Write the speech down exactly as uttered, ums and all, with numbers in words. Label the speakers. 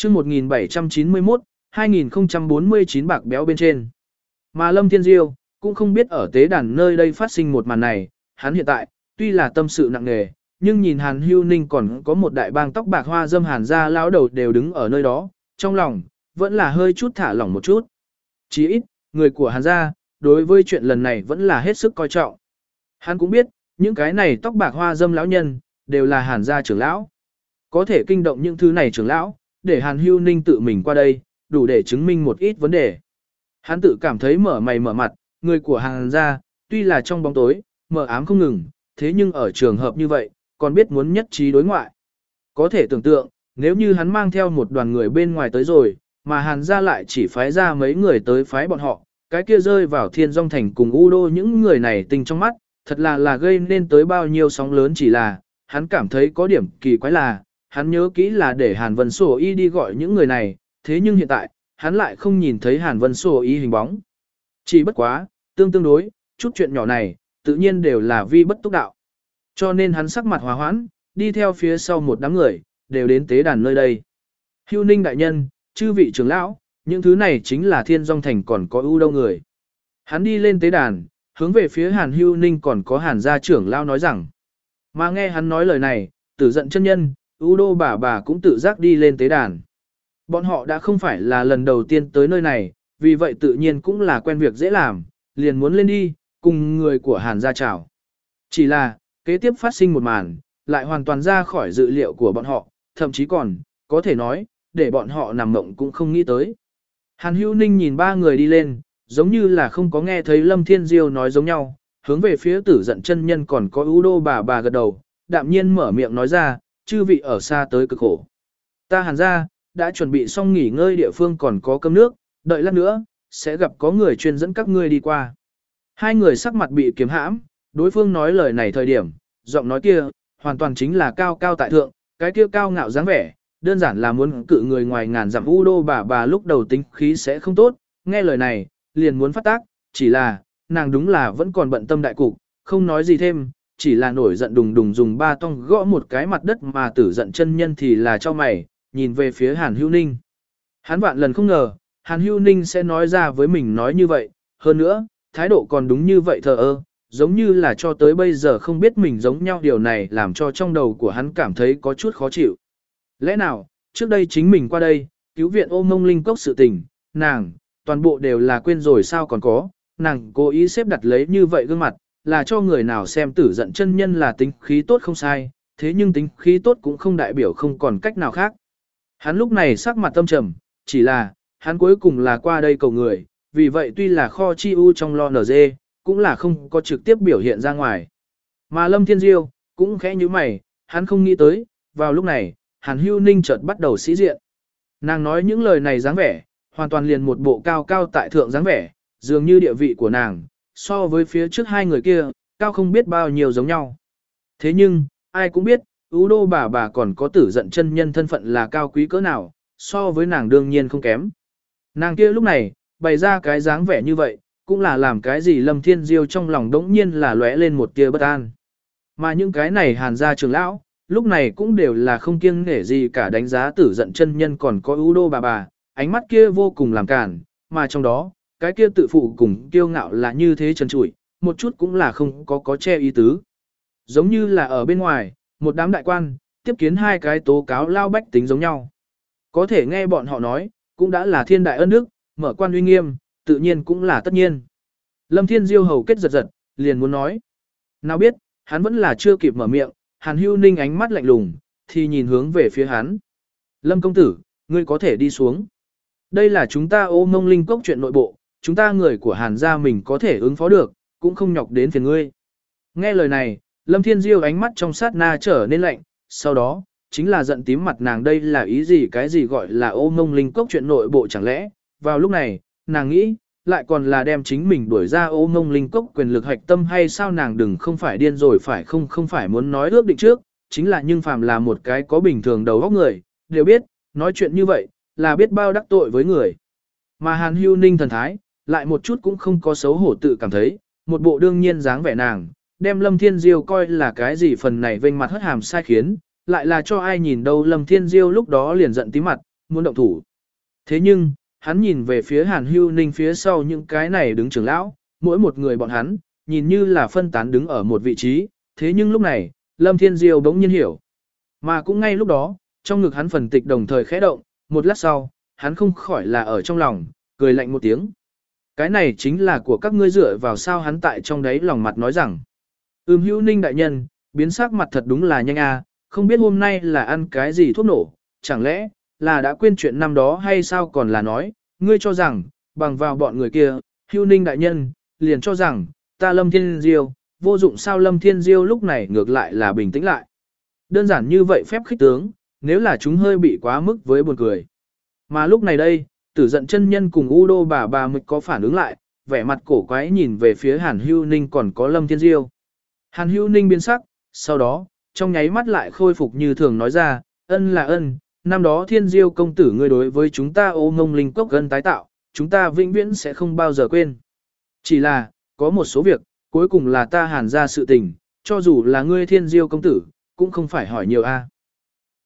Speaker 1: chương một nghìn bảy trăm chín mươi mốt, hai nghìn không trăm bốn mươi chín bạc béo bên trên. Mà Lâm Thiên Diêu cũng không biết ở tế đàn nơi đây phát sinh một màn này, hắn hiện tại, tuy là tâm sự nặng nề, nhưng nhìn Hàn Hưu Ninh còn có một đại bang tóc bạc hoa dâm Hàn gia lão đầu đều đứng ở nơi đó, trong lòng, vẫn là hơi chút thả lỏng một chút. Chỉ ít, người của Hàn gia, đối với chuyện lần này vẫn là hết sức coi trọng. Hắn cũng biết, những cái này tóc bạc hoa dâm lão nhân, đều là Hàn gia trưởng lão. Có thể kinh động những thứ này trưởng lão, để Hàn Hưu Ninh tự mình qua đây, đủ để chứng minh một ít vấn đề. Hắn tự cảm thấy mở mày mở mặt, người của Hàn gia, tuy là trong bóng tối, mờ ám không ngừng, thế nhưng ở trường hợp như vậy, còn biết muốn nhất trí đối ngoại. Có thể tưởng tượng, nếu như hắn mang theo một đoàn người bên ngoài tới rồi, mà Hàn gia lại chỉ phái ra mấy người tới phái bọn họ, cái kia rơi vào Thiên Dung Thành cùng U Đô những người này tình trong mắt, thật là là gây nên tới bao nhiêu sóng lớn chỉ là, hắn cảm thấy có điểm kỳ quái là, hắn nhớ kỹ là để Hàn Vân Sổ Y đi gọi những người này, thế nhưng hiện tại, hắn lại không nhìn thấy Hàn Vân Sổ Y hình bóng. Chỉ bất quá, tương tương đối, chút chuyện nhỏ này, tự nhiên đều là vi bất túc đạo. Cho nên hắn sắc mặt hòa hoãn, đi theo phía sau một đám người, đều đến tế đàn nơi đây. Hưu Ninh đại nhân, chư vị trưởng lão, những thứ này chính là Thiên Dung Thành còn có ưu đâu người. Hắn đi lên tế đàn, hướng về phía Hàn Hưu Ninh còn có Hàn gia trưởng lão nói rằng. Mà nghe hắn nói lời này, Tử Giận chân nhân, ưu đô bà bà cũng tự giác đi lên tế đàn. Bọn họ đã không phải là lần đầu tiên tới nơi này, vì vậy tự nhiên cũng là quen việc dễ làm, liền muốn lên đi, cùng người của Hàn gia chào. Chỉ là, kế tiếp phát sinh một màn, lại hoàn toàn ra khỏi dự liệu của bọn họ, thậm chí còn, có thể nói, để bọn họ nằm mộng cũng không nghĩ tới. Hàn Hữu Ninh nhìn ba người đi lên, giống như là không có nghe thấy Lâm Thiên Diêu nói giống nhau, hướng về phía Tử Giận chân nhân còn có ưu đô bà bà gật đầu, đạm nhiên mở miệng nói ra, chư vị ở xa tới cực khổ. Ta Hàn gia, đã chuẩn bị xong nghỉ ngơi địa phương còn có cơm nước, đợi lát nữa, sẽ gặp có người chuyên dẫn các ngươi đi qua. Hai người sắc mặt bị kiếm hãm, đối phương nói lời này thời điểm, giọng nói kia, hoàn toàn chính là cao cao tại thượng, cái kia cao ngạo dáng vẻ, đơn giản là muốn cự người ngoài ngàn dặm u đô bà bà lúc đầu tính khí sẽ không tốt, nghe lời này, liền muốn phát tác, chỉ là, nàng đúng là vẫn còn bận tâm đại cục, không nói gì thêm, chỉ là nổi giận đùng đùng dùng ba tong gõ một cái mặt đất mà Tử Giận chân nhân thì là cho mày, nhìn về phía Hàn Hữu Ninh. Hắn vạn lần không ngờ, Hàn Hữu Ninh sẽ nói ra với mình nói như vậy, hơn nữa, thái độ còn đúng như vậy thờ ơ, giống như là cho tới bây giờ không biết mình giống nhau, điều này làm cho trong đầu của hắn cảm thấy có chút khó chịu. Lẽ nào, trước đây chính mình qua đây, cứu viện Ô Mông Linh Cốc sự tình, nàng, toàn bộ đều là quên rồi sao còn có, nàng cố ý xếp đặt lấy như vậy gương mặt, là cho người nào xem Tử Giận chân nhân là tính khí tốt không sai, thế nhưng tính khí tốt cũng không đại biểu không còn cách nào khác. Hắn lúc này sắc mặt tâm trầm, chỉ là, hắn cuối cùng là qua đây cầu người, vì vậy tuy là kho chi u trong lo nở dê, cũng là không có trực tiếp biểu hiện ra ngoài. Mà Lâm Thiên Diêu, cũng khẽ như mày, hắn không nghĩ tới, vào lúc này, Hàn Hữu Ninh chợt bắt đầu sĩ diện. Nàng nói những lời này dáng vẻ, hoàn toàn liền một bộ cao cao tại thượng dáng vẻ, dường như địa vị của nàng, so với phía trước hai người kia, cao không biết bao nhiêu giống nhau. Thế nhưng, ai cũng biết, ưu đô bà bà còn có Tử Giận chân nhân thân phận là cao quý cỡ nào, so với nàng đương nhiên không kém. Nàng kia lúc này, bày ra cái dáng vẻ như vậy, cũng là làm cái gì Lâm Thiên Diêu trong lòng đống nhiên là lóe lên một tia bất an. Mà những cái này Hàn gia trưởng lão, lúc này cũng đều là không kiêng nể gì cả đánh giá Tử Giận chân nhân còn có ưu đô bà bà, ánh mắt kia vô cùng làm cản, mà trong đó, cái kia tự phụ cùng kiêu ngạo là như thế trần trụi, một chút cũng là không có có che ý tứ. Giống như là ở bên ngoài, một đám đại quan, tiếp kiến hai cái tố cáo lao bách tính giống nhau. Có thể nghe bọn họ nói, cũng đã là thiên đại ân đức, mở quan uy nghiêm, tự nhiên cũng là tất nhiên. Lâm Thiên Diêu hầu kết giật giật, liền muốn nói. Nào biết, hắn vẫn là chưa kịp mở miệng, Hàn Hữu Ninh ánh mắt lạnh lùng, thì nhìn hướng về phía hắn. Lâm công tử, ngươi có thể đi xuống. Đây là chúng ta Ô Mông Linh Cốc chuyện nội bộ, chúng ta người của Hàn gia mình có thể ứng phó được, cũng không nhọc đến phiền ngươi. Nghe lời này, Lâm Thiên Diêu ánh mắt trong sát na trở nên lạnh, sau đó, chính là giận tím mặt nàng đây là ý gì cái gì gọi là Ô Mông Linh Cốc chuyện nội bộ chẳng lẽ, vào lúc này, nàng nghĩ, lại còn là đem chính mình đuổi ra Ô Mông Linh Cốc quyền lực hạch tâm hay sao nàng đừng không phải điên rồi phải không không phải muốn nói ước định trước, chính là nhưng phàm là một cái có bình thường đầu óc người, đều biết, nói chuyện như vậy, là biết bao đắc tội với người. Mà Hàn Hữu Ninh thần thái, lại một chút cũng không có xấu hổ tự cảm thấy, một bộ đương nhiên dáng vẻ nàng, đem Lâm Thiên Diêu coi là cái gì phần này vênh mặt hất hàm sai khiến, lại là cho ai nhìn đâu Lâm Thiên Diêu lúc đó liền giận tí mặt, muốn động thủ. Thế nhưng, hắn nhìn về phía Hàn Hưu Ninh phía sau những cái này đứng trưởng lão, mỗi một người bọn hắn, nhìn như là phân tán đứng ở một vị trí, thế nhưng lúc này, Lâm Thiên Diêu bỗng nhiên hiểu. Mà cũng ngay lúc đó, trong ngực hắn phần tịch đồng thời khẽ động, một lát sau, hắn không khỏi là ở trong lòng, cười lạnh một tiếng. Cái này chính là của các ngươi dựa vào sao hắn tại trong đấy lòng mặt nói rằng. Ừm Hữu Ninh đại nhân, biến sắc mặt thật đúng là nhanh à, không biết hôm nay là ăn cái gì thuốc nổ, chẳng lẽ là đã quên chuyện năm đó hay sao còn là nói, ngươi cho rằng, bằng vào bọn người kia, Hữu Ninh đại nhân, liền cho rằng, ta Lâm Thiên Diêu, vô dụng sao Lâm Thiên Diêu lúc này ngược lại là bình tĩnh lại. Đơn giản như vậy phép khích tướng, nếu là chúng hơi bị quá mức với buồn cười. Mà lúc này đây, Tử Giận chân nhân cùng U Đô bà bà Mịch có phản ứng lại, vẻ mặt cổ quái nhìn về phía Hàn Hưu Ninh còn có Lâm Thiên Diêu. Hàn Hưu Ninh biến sắc, sau đó, trong nháy mắt lại khôi phục như thường nói ra, ân là ân, năm đó Thiên Diêu công tử ngươi đối với chúng ta ô ngông linh cốc gần tái tạo, chúng ta vĩnh viễn sẽ không bao giờ quên. Chỉ là, có một số việc, cuối cùng là ta Hàn ra sự tình, cho dù là ngươi Thiên Diêu công tử, cũng không phải hỏi nhiều a.